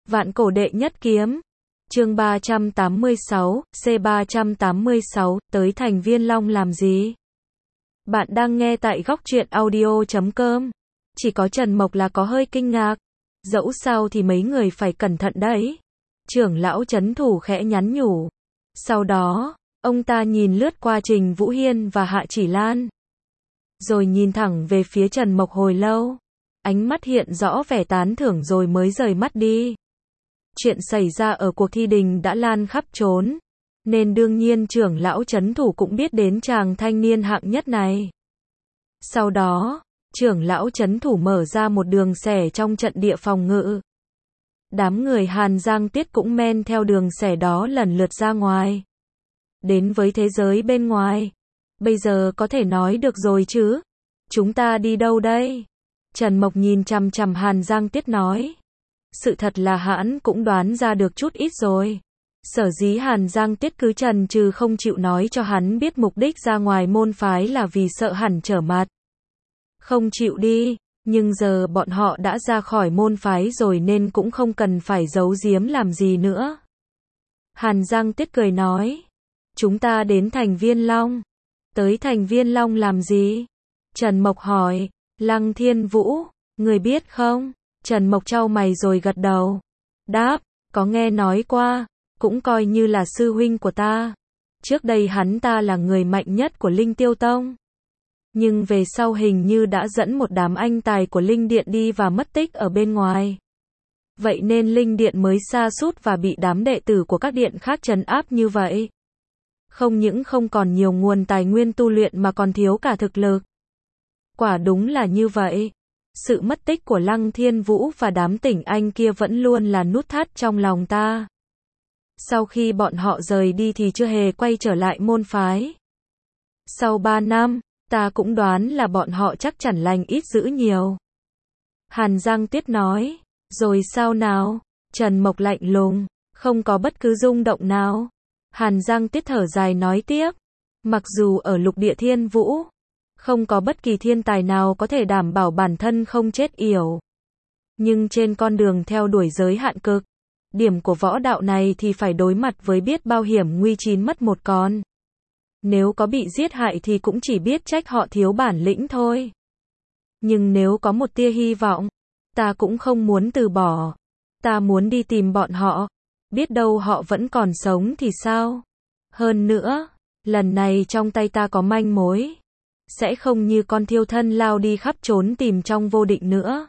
Vạn cổ đệ nhất kiếm. Chương 386, C386, tới thành Viên Long làm gì? Bạn đang nghe tại góc truyện audio.com. Chỉ có Trần Mộc là có hơi kinh ngạc. Dẫu sao thì mấy người phải cẩn thận đấy. Trưởng lão trấn thủ khẽ nhắn nhủ. Sau đó, ông ta nhìn lướt qua Trình Vũ Hiên và Hạ Chỉ Lan. Rồi nhìn thẳng về phía Trần Mộc hồi lâu. Ánh mắt hiện rõ vẻ tán thưởng rồi mới rời mắt đi. Chuyện xảy ra ở cuộc thi đình đã lan khắp trốn, nên đương nhiên trưởng lão trấn thủ cũng biết đến chàng thanh niên hạng nhất này. Sau đó, trưởng lão trấn thủ mở ra một đường xẻ trong trận địa phòng ngự. Đám người Hàn Giang Tiết cũng men theo đường xẻ đó lần lượt ra ngoài. Đến với thế giới bên ngoài. Bây giờ có thể nói được rồi chứ? Chúng ta đi đâu đây? Trần Mộc nhìn chằm chằm Hàn Giang Tiết nói. Sự thật là hắn cũng đoán ra được chút ít rồi. Sở dĩ Hàn Giang Tiết cứ chần chừ không chịu nói cho hắn biết mục đích ra ngoài môn phái là vì sợ hẳn trở mặt. Không chịu đi, nhưng giờ bọn họ đã ra khỏi môn phái rồi nên cũng không cần phải giấu giếm làm gì nữa. Hàn Giang Tiết cười nói. Chúng ta đến thành Viên Long. Tới thành Viên Long làm gì? Trần Mộc hỏi. Lăng Thiên Vũ, người biết không? Trần Mộc chau mày rồi gật đầu. Đáp, có nghe nói qua, cũng coi như là sư huynh của ta. Trước đây hắn ta là người mạnh nhất của Linh Tiêu Tông. Nhưng về sau hình như đã dẫn một đám anh tài của Linh Điện đi và mất tích ở bên ngoài. Vậy nên Linh Điện mới sa sút và bị đám đệ tử của các điện khác trấn áp như vậy. Không những không còn nhiều nguồn tài nguyên tu luyện mà còn thiếu cả thực lực. Quả đúng là như vậy. Sự mất tích của Lăng Thiên Vũ và đám tỉnh anh kia vẫn luôn là nút thắt trong lòng ta. Sau khi bọn họ rời đi thì chưa hề quay trở lại môn phái. Sau 3 năm, ta cũng đoán là bọn họ chắc chắn lành ít dữ nhiều. Hàn Giang Tiết nói. Rồi sao nào? Trần Mộc lạnh lùng, không có bất cứ rung động nào. Hàn Giang Tiết thở dài nói tiếp. Mặc dù ở lục địa Thiên Vũ, không có bất kỳ thiên tài nào có thể đảm bảo bản thân không chết yểu. Nhưng trên con đường theo đuổi giới hạn cực, điểm của võ đạo này thì phải đối mặt với biết bao hiểm nguy chín mất một con. Nếu có bị giết hại thì cũng chỉ biết trách họ thiếu bản lĩnh thôi. Nhưng nếu có một tia hy vọng, ta cũng không muốn từ bỏ. Ta muốn đi tìm bọn họ. Biết đâu họ vẫn còn sống thì sao? Hơn nữa, lần này trong tay ta có manh mối. Sẽ không như con thiêu thân lao đi khắp trốn tìm trong vô định nữa.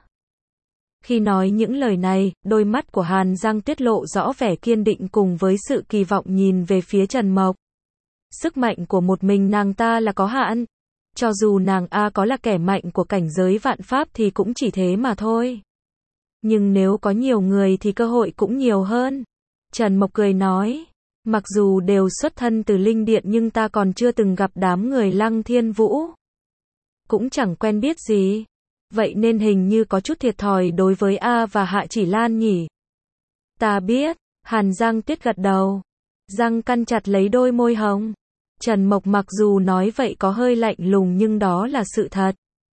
Khi nói những lời này, đôi mắt của Hàn Giang tiết lộ rõ vẻ kiên định cùng với sự kỳ vọng nhìn về phía Trần Mộc. Sức mạnh của một mình nàng ta là có hạn. Cho dù nàng có là kẻ mạnh của cảnh giới vạn pháp thì cũng chỉ thế mà thôi. Nhưng nếu có nhiều người thì cơ hội cũng nhiều hơn. Trần Mộc cười nói. Mặc dù đều xuất thân từ Linh Điện nhưng ta còn chưa từng gặp đám người Lăng Thiên Vũ. Cũng chẳng quen biết gì. Vậy nên hình như có chút thiệt thòi đối với A và Hạ Chỉ Lan nhỉ. Ta biết. Hàn Giang Tiết gật đầu. Răng căn chặt lấy đôi môi hồng. Trần Mộc mặc dù nói vậy có hơi lạnh lùng nhưng đó là sự thật.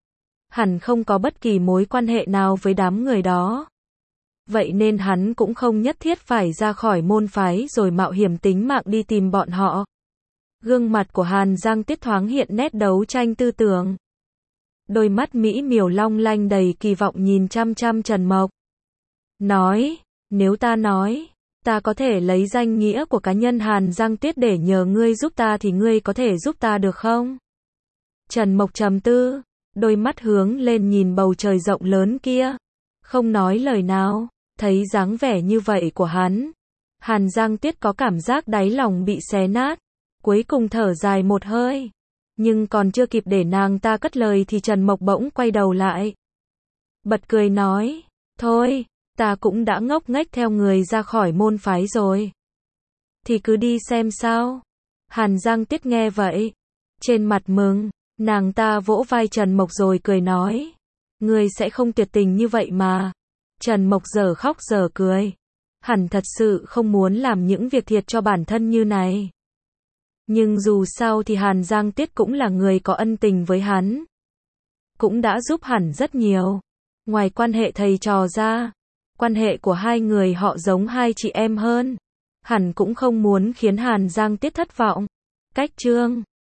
Hẳn không có bất kỳ mối quan hệ nào với đám người đó. Vậy nên hắn cũng không nhất thiết phải ra khỏi môn phái rồi mạo hiểm tính mạng đi tìm bọn họ. Gương mặt của Hàn Giang Tiết thoáng hiện nét đấu tranh tư tưởng. Đôi mắt mỹ miều long lanh đầy kỳ vọng nhìn chăm chăm Trần Mộc. Nói, nếu ta nói, ta có thể lấy danh nghĩa của cá nhân Hàn Giang Tiết để nhờ ngươi giúp ta thì ngươi có thể giúp ta được không? Trần Mộc trầm tư, đôi mắt hướng lên nhìn bầu trời rộng lớn kia. Không nói lời nào, thấy dáng vẻ như vậy của hắn. Hàn Giang Tiết có cảm giác đáy lòng bị xé nát. Cuối cùng thở dài một hơi. Nhưng còn chưa kịp để nàng ta cất lời thì Trần Mộc bỗng quay đầu lại. Bật cười nói, thôi, ta cũng đã ngốc nghếch theo người ra khỏi môn phái rồi. Thì cứ đi xem sao. Hàn Giang Tiết nghe vậy. Trên mặt mừng, nàng ta vỗ vai Trần Mộc rồi cười nói. Ngươi sẽ không tuyệt tình như vậy mà. Trần Mộc giờ khóc giờ cười. Hẳn thật sự không muốn làm những việc thiệt cho bản thân như này. Nhưng dù sao thì Hàn Giang Tiết cũng là người có ân tình với hắn. Cũng đã giúp hẳn rất nhiều. Ngoài quan hệ thầy trò ra, Quan hệ của hai người họ giống hai chị em hơn. Hẳn cũng không muốn khiến Hàn Giang Tiết thất vọng. Cách chương